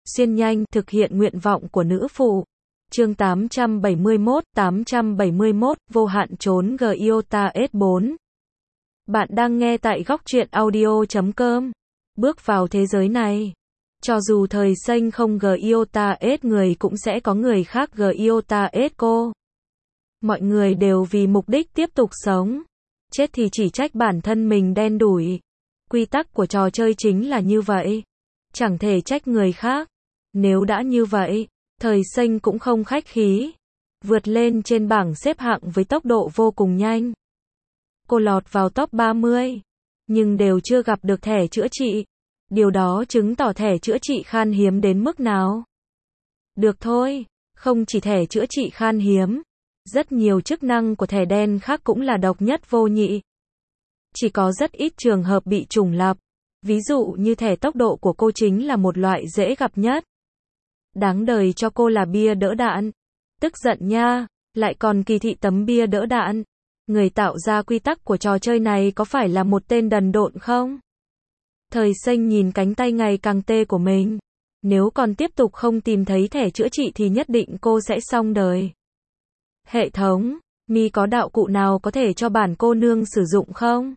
xuyên nhanh, thực hiện nguyện vọng của nữ phụ. Chương 871, vô hạn trốn Giota S4. Bạn đang nghe tại góc truyện audio.com. Bước vào thế giới này. Cho dù thời xanh không Giota S người cũng sẽ có người khác Giota S cô. Mọi người đều vì mục đích tiếp tục sống. Chết thì chỉ trách bản thân mình đen đủi. Quy tắc của trò chơi chính là như vậy. Chẳng thể trách người khác. Nếu đã như vậy, thời xanh cũng không khách khí. Vượt lên trên bảng xếp hạng với tốc độ vô cùng nhanh. Cô lọt vào top 30. Nhưng đều chưa gặp được thẻ chữa trị. Điều đó chứng tỏ thẻ chữa trị khan hiếm đến mức nào. Được thôi, không chỉ thẻ chữa trị khan hiếm. Rất nhiều chức năng của thẻ đen khác cũng là độc nhất vô nhị. Chỉ có rất ít trường hợp bị trùng lặp. Ví dụ như thẻ tốc độ của cô chính là một loại dễ gặp nhất. Đáng đời cho cô là bia đỡ đạn. Tức giận nha, lại còn kỳ thị tấm bia đỡ đạn. Người tạo ra quy tắc của trò chơi này có phải là một tên đần độn không? Thời xanh nhìn cánh tay ngày càng tê của mình. Nếu còn tiếp tục không tìm thấy thẻ chữa trị thì nhất định cô sẽ xong đời. Hệ thống, mi có đạo cụ nào có thể cho bản cô nương sử dụng không?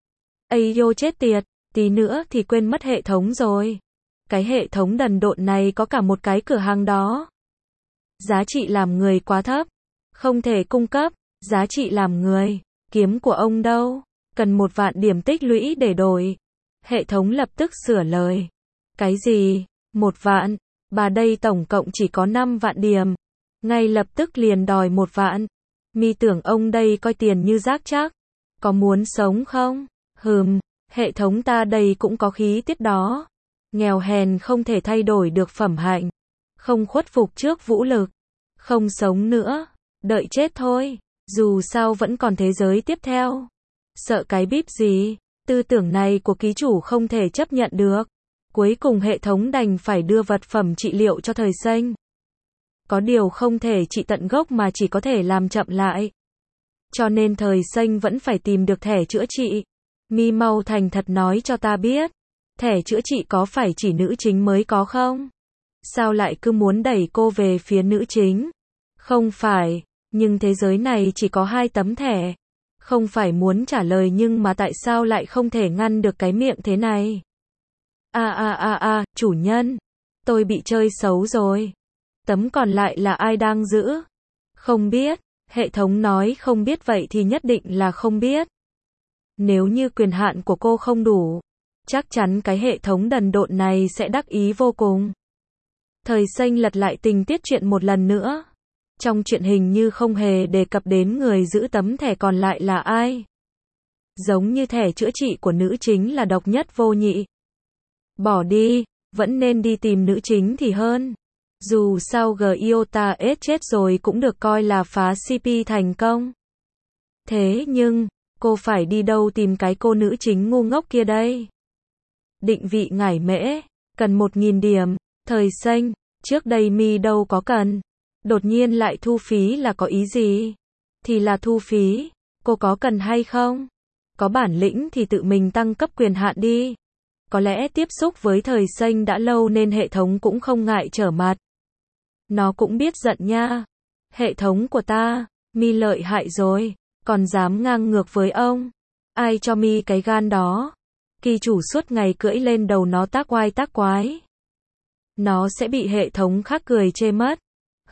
Ây yo chết tiệt, tí nữa thì quên mất hệ thống rồi. Cái hệ thống đần độn này có cả một cái cửa hàng đó. Giá trị làm người quá thấp. Không thể cung cấp. Giá trị làm người. Kiếm của ông đâu? Cần 1.000.000 điểm tích lũy để đổi. Hệ thống lập tức sửa lời. Cái gì? 1.000.000. Bà đây tổng cộng chỉ có 5.000.000 điểm. Ngay lập tức liền đòi 1.000.000. Mi tưởng ông đây coi tiền như rác chắc. Có muốn sống không? Hệ thống ta đây cũng có khí tiết đó. Nghèo hèn không thể thay đổi được phẩm hạnh. Không khuất phục trước vũ lực. Không sống nữa. Đợi chết thôi. Dù sao vẫn còn thế giới tiếp theo. Sợ cái bíp gì. Tư tưởng này của ký chủ không thể chấp nhận được. Cuối cùng hệ thống đành phải đưa vật phẩm trị liệu cho thời xanh. Có điều không thể trị tận gốc mà chỉ có thể làm chậm lại. Cho nên thời xanh vẫn phải tìm được thẻ chữa trị. Mi mau thành thật nói cho ta biết. Thẻ chữa trị có phải chỉ nữ chính mới có không? Sao lại cứ muốn đẩy cô về phía nữ chính? Không phải, nhưng thế giới này chỉ có 2 tấm thẻ. Không phải muốn trả lời nhưng mà tại sao lại không thể ngăn được cái miệng thế này? Chủ nhân. Tôi bị chơi xấu rồi. Tấm còn lại là ai đang giữ? Không biết. Hệ thống nói không biết vậy thì nhất định là không biết. Nếu như quyền hạn của cô không đủ, chắc chắn cái hệ thống đần độn này sẽ đắc ý vô cùng. Thời xanh lật lại tình tiết chuyện một lần nữa. Trong chuyện hình như không hề đề cập đến người giữ tấm thẻ còn lại là ai. Giống như thẻ chữa trị của nữ chính là độc nhất vô nhị. Bỏ đi, vẫn nên đi tìm nữ chính thì hơn. Dù sao Giota S chết rồi cũng được coi là phá CP thành công. Thế nhưng, cô phải đi đâu tìm cái cô nữ chính ngu ngốc kia đây? Định vị ngải mễ, cần 1.000 điểm, thời xanh, trước đây mi đâu có cần. Đột nhiên lại thu phí là có ý gì? Thì là thu phí, cô có cần hay không? Có bản lĩnh thì tự mình tăng cấp quyền hạn đi. Có lẽ tiếp xúc với thời xanh đã lâu nên hệ thống cũng không ngại trở mặt. Nó cũng biết giận nha. Hệ thống của ta, mi lợi hại rồi, còn dám ngang ngược với ông. Ai cho mi cái gan đó? Kỳ chủ suốt ngày cưỡi lên đầu nó tác oai tác quái. Nó sẽ bị hệ thống khác cười chê mất.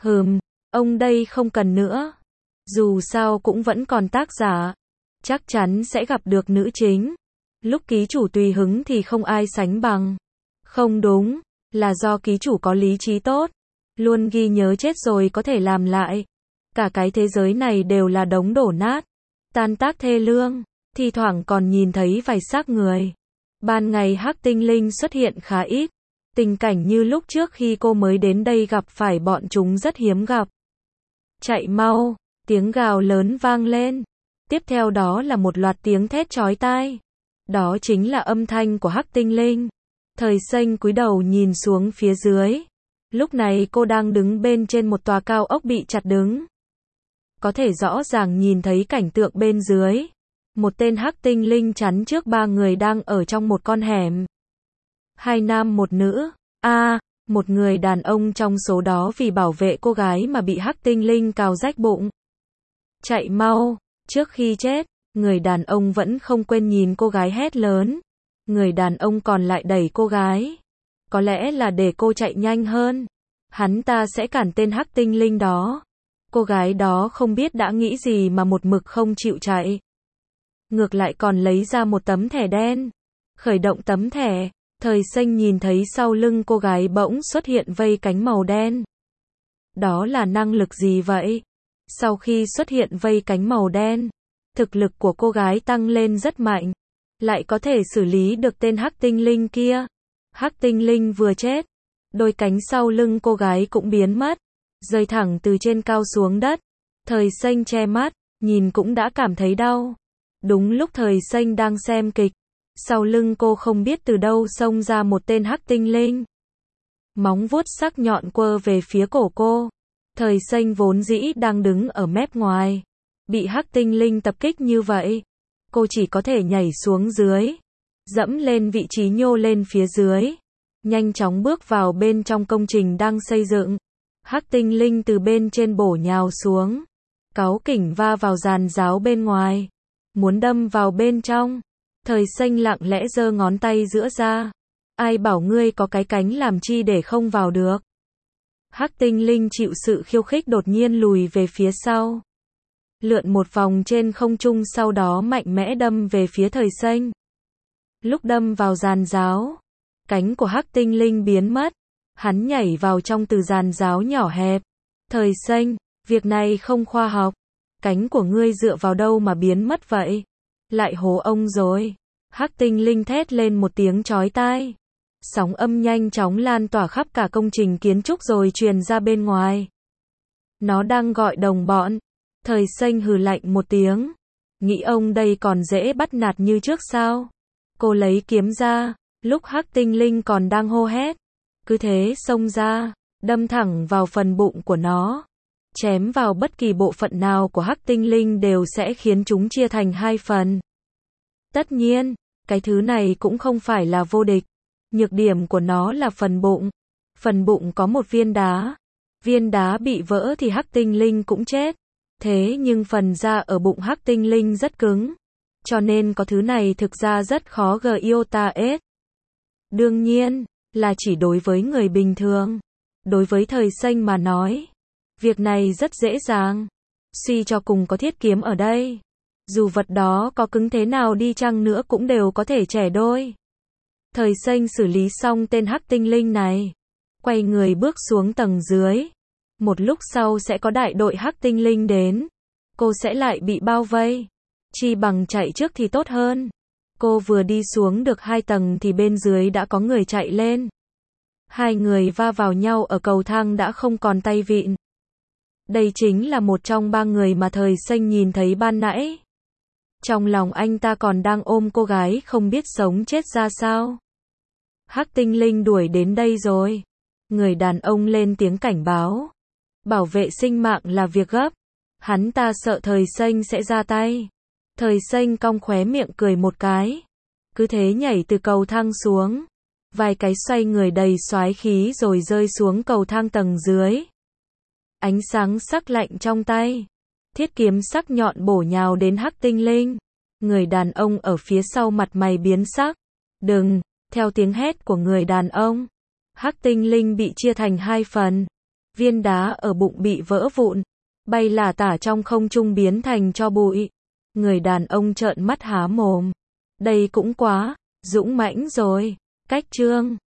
Ông đây không cần nữa. Dù sao cũng vẫn còn tác giả. Chắc chắn sẽ gặp được nữ chính. Lúc ký chủ tùy hứng thì không ai sánh bằng. Không đúng, là do ký chủ có lý trí tốt. Luôn ghi nhớ chết rồi có thể làm lại. Cả cái thế giới này đều là đống đổ nát. Tan tác thê lương. Thi thoảng còn nhìn thấy vài xác người. Ban ngày hắc tinh linh xuất hiện khá ít. Tình cảnh như lúc trước khi cô mới đến đây gặp phải bọn chúng rất hiếm gặp. Chạy mau, tiếng gào lớn vang lên. Tiếp theo đó là một loạt tiếng thét chói tai. Đó chính là âm thanh của hắc tinh linh. Thời xanh cúi đầu nhìn xuống phía dưới. Lúc này cô đang đứng bên trên một tòa cao ốc bị chặt đứng. Có thể rõ ràng nhìn thấy cảnh tượng bên dưới. Một tên hắc tinh linh chắn trước 3 người đang ở trong một con hẻm. 2 nam 1 nữ. Một người đàn ông trong số đó vì bảo vệ cô gái mà bị hắc tinh linh cào rách bụng. Chạy mau, trước khi chết, người đàn ông vẫn không quên nhìn cô gái hét lớn. Người đàn ông còn lại đẩy cô gái. Có lẽ là để cô chạy nhanh hơn. Hắn ta sẽ cản tên hắc tinh linh đó. Cô gái đó không biết đã nghĩ gì mà một mực không chịu chạy. Ngược lại còn lấy ra một tấm thẻ đen. Khởi động tấm thẻ, Thời Xanh nhìn thấy sau lưng cô gái bỗng xuất hiện vây cánh màu đen. Đó là năng lực gì vậy? Sau khi xuất hiện vây cánh màu đen, thực lực của cô gái tăng lên rất mạnh. Lại có thể xử lý được tên hắc tinh linh kia. Hắc tinh linh vừa chết, đôi cánh sau lưng cô gái cũng biến mất, rơi thẳng từ trên cao xuống đất. Thời Xanh che mắt, nhìn cũng đã cảm thấy đau. Đúng lúc Thời Xanh đang xem kịch, sau lưng cô không biết từ đâu xông ra một tên hắc tinh linh. Móng vuốt sắc nhọn quơ về phía cổ cô. Thời Xanh vốn dĩ đang đứng ở mép ngoài, bị hắc tinh linh tập kích như vậy, cô chỉ có thể nhảy xuống dưới, dẫm lên vị trí nhô lên phía dưới, nhanh chóng bước vào bên trong công trình đang xây dựng. Hắc tinh linh từ bên trên bổ nhào xuống, cáu kỉnh va vào giàn giáo bên ngoài, muốn đâm vào bên trong. Thời Xanh lặng lẽ giơ ngón tay giữa ra. Ai bảo ngươi có cái cánh làm chi để không vào được? Hắc tinh linh chịu sự khiêu khích đột nhiên lùi về phía sau, lượn một vòng trên không trung, sau đó mạnh mẽ đâm về phía Thời Xanh. Lúc đâm vào giàn giáo, cánh của hắc tinh linh biến mất, hắn nhảy vào trong từ giàn giáo nhỏ hẹp. Thời Xanh, việc này không khoa học, cánh của ngươi dựa vào đâu mà biến mất vậy? Lại hố ông rồi. Hắc tinh linh thét lên một tiếng chói tai. Sóng âm nhanh chóng lan tỏa khắp cả công trình kiến trúc rồi truyền ra bên ngoài. Nó đang gọi đồng bọn. Thời Xanh hừ lạnh một tiếng. Nghĩ ông đây còn dễ bắt nạt như trước sao? Cô lấy kiếm ra, lúc hắc tinh linh còn đang hô hét. Cứ thế xông ra, đâm thẳng vào phần bụng của nó. Chém vào bất kỳ bộ phận nào của hắc tinh linh đều sẽ khiến chúng chia thành hai phần. Tất nhiên, cái thứ này cũng không phải là vô địch. Nhược điểm của nó là phần bụng. Phần bụng có một viên đá. Viên đá bị vỡ thì hắc tinh linh cũng chết. Thế nhưng phần da ở bụng hắc tinh linh rất cứng. Cho nên có thứ này thực ra rất khó GIOTA-S. Đương nhiên, là chỉ đối với người bình thường. Đối với Thời Xanh mà nói, việc này rất dễ dàng. Suy cho cùng có thiết kiếm ở đây. Dù vật đó có cứng thế nào đi chăng nữa cũng đều có thể chẻ đôi. Thời Xanh xử lý xong tên hắc tinh linh này, quay người bước xuống tầng dưới. Một lúc sau sẽ có đại đội hắc tinh linh đến. Cô sẽ lại bị bao vây. Chi bằng chạy trước thì tốt hơn. Cô vừa đi xuống được 2 tầng thì bên dưới đã có người chạy lên. Hai người va vào nhau ở cầu thang đã không còn tay vịn. Đây chính là một trong 3 người mà Thời Xanh nhìn thấy ban nãy. Trong lòng anh ta còn đang ôm cô gái không biết sống chết ra sao. Hắc tinh linh đuổi đến đây rồi. Người đàn ông lên tiếng cảnh báo. Bảo vệ sinh mạng là việc gấp. Hắn ta sợ Thời Xanh sẽ ra tay. Thời Xanh cong khóe miệng cười một cái. Cứ thế nhảy từ cầu thang xuống. Vài cái xoay người đầy xoái khí rồi rơi xuống cầu thang tầng dưới. Ánh sáng sắc lạnh trong tay. Thiết kiếm sắc nhọn bổ nhào đến hắc tinh linh. Người đàn ông ở phía sau mặt mày biến sắc. Đừng, theo tiếng hét của người đàn ông. Hắc tinh linh bị chia thành 2 phần. Viên đá ở bụng bị vỡ vụn. Bay lả tả trong không trung biến thành tro bụi. Người đàn ông trợn mắt há mồm. Đây cũng quá dũng mãnh rồi. Cách chương